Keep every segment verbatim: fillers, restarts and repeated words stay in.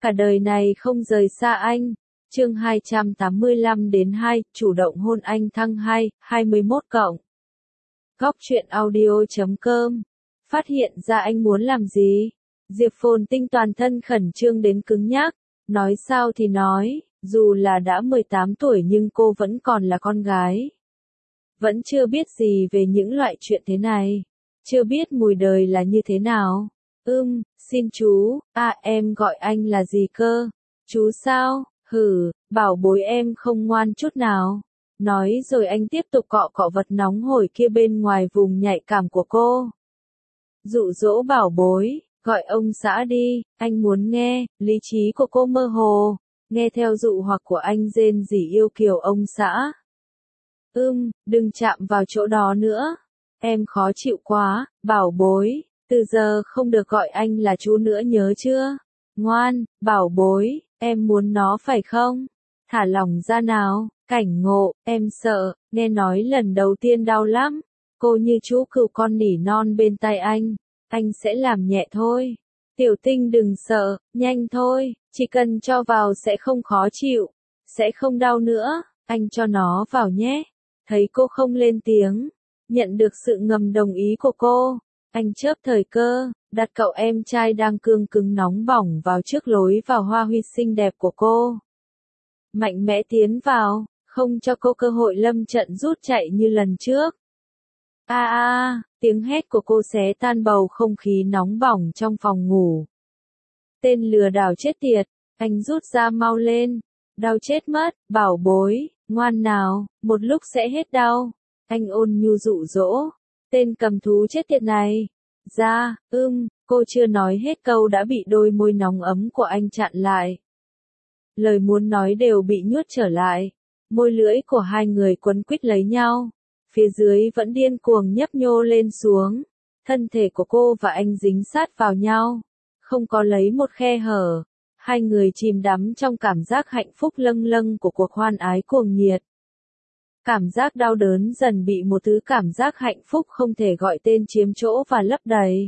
cả đời này không rời xa anh. Chương hai trăm tám mươi lăm đến hai, chủ động hôn anh thăng hai, hai mươi mốt cộng. Góc truyện audio chấm com. Phát hiện ra anh muốn làm gì? Diệp Phồn Tinh toàn thân khẩn trương đến cứng nhắc, nói sao thì nói, dù là đã mười tám tuổi nhưng cô vẫn còn là con gái. Vẫn chưa biết gì về những loại chuyện thế này, chưa biết mùi đời là như thế nào. Ưm, xin chú, à em gọi anh là gì cơ? Chú sao? Hử, bảo bối em không ngoan chút nào. Nói rồi anh tiếp tục cọ cọ vật nóng hổi kia bên ngoài vùng nhạy cảm của cô. Dụ dỗ bảo bối, gọi ông xã đi, anh muốn nghe. Lý trí của cô mơ hồ, nghe theo dụ hoặc của anh rên rỉ yêu kiều ông xã. Ưm, đừng chạm vào chỗ đó nữa. Em khó chịu quá, bảo bối, từ giờ không được gọi anh là chú nữa nhớ chưa? Ngoan, bảo bối, em muốn nó phải không? Thả lỏng ra nào, Cảnh Ngộ, em sợ, nghe nói lần đầu tiên đau lắm. Cô như chú cừu con nỉ non bên tai anh, anh sẽ làm nhẹ thôi. Tiểu Tinh đừng sợ, nhanh thôi, chỉ cần cho vào sẽ không khó chịu, sẽ không đau nữa, anh cho nó vào nhé. Thấy cô không lên tiếng, nhận được sự ngầm đồng ý của cô, anh chớp thời cơ, đặt cậu em trai đang cương cứng nóng bỏng vào trước lối vào hoa huy xinh đẹp của cô. Mạnh mẽ tiến vào, không cho cô cơ hội lâm trận rút chạy như lần trước. A a, tiếng hét của cô xé tan bầu không khí nóng bỏng trong phòng ngủ. Tên lừa đảo chết tiệt, anh rút ra mau lên, đau chết mất, bảo bối, ngoan nào, một lúc sẽ hết đau. Anh ôn nhu dụ dỗ, tên cầm thú chết tiệt này. Ra, ưm, cô chưa nói hết câu đã bị đôi môi nóng ấm của anh chặn lại. Lời muốn nói đều bị nhuốt trở lại, môi lưỡi của hai người quấn quýt lấy nhau. Phía dưới vẫn điên cuồng nhấp nhô lên xuống, thân thể của cô và anh dính sát vào nhau, không có lấy một khe hở. Hai người chìm đắm trong cảm giác hạnh phúc lâng lâng của cuộc hoan ái cuồng nhiệt. Cảm giác đau đớn dần bị một thứ cảm giác hạnh phúc không thể gọi tên chiếm chỗ và lấp đầy.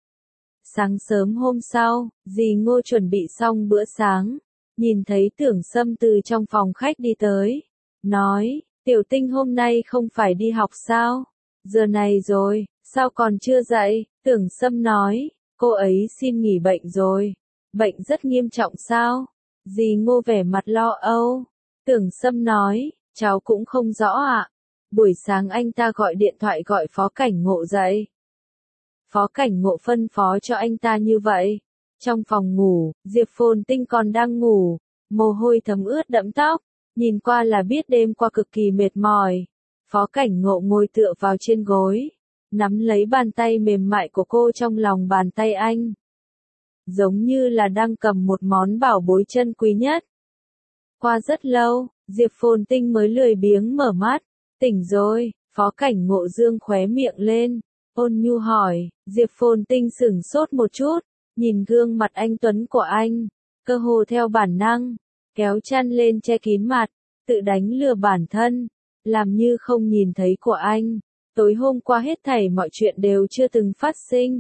Sáng sớm hôm sau, dì Ngô chuẩn bị xong bữa sáng, nhìn thấy Tưởng Sâm từ trong phòng khách đi tới, nói, Tiểu Tinh hôm nay không phải đi học sao? Giờ này rồi, sao còn chưa dậy? Tưởng Sâm nói, cô ấy xin nghỉ bệnh rồi. Bệnh rất nghiêm trọng sao? Dì Ngô vẻ mặt lo âu. Tưởng Sâm nói, cháu cũng không rõ ạ. Buổi sáng anh ta gọi điện thoại gọi Phó Cảnh Ngộ dậy. Phó Cảnh Ngộ phân phó cho anh ta như vậy. Trong phòng ngủ, Diệp Phồn Tinh còn đang ngủ, mồ hôi thấm ướt đẫm tóc, nhìn qua là biết đêm qua cực kỳ mệt mỏi. Phó Cảnh Ngộ ngồi tựa vào trên gối, nắm lấy bàn tay mềm mại của cô trong lòng bàn tay anh. Giống như là đang cầm một món bảo bối chân quý nhất. Qua rất lâu, Diệp Phồn Tinh mới lười biếng mở mắt. Tỉnh rồi, Phó Cảnh Ngộ dương khóe miệng lên, ôn nhu hỏi. Diệp Phồn Tinh sửng sốt một chút, nhìn gương mặt anh tuấn của anh, cơ hồ theo bản năng, kéo chăn lên che kín mặt, tự đánh lừa bản thân, làm như không nhìn thấy của anh. Tối hôm qua hết thảy mọi chuyện đều chưa từng phát sinh.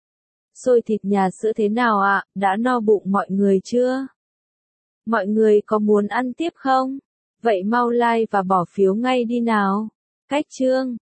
Xôi thịt nhà sữa thế nào ạ, đã no bụng mọi người chưa? Mọi người có muốn ăn tiếp không? Vậy mau like và bỏ phiếu ngay đi nào. Cách chương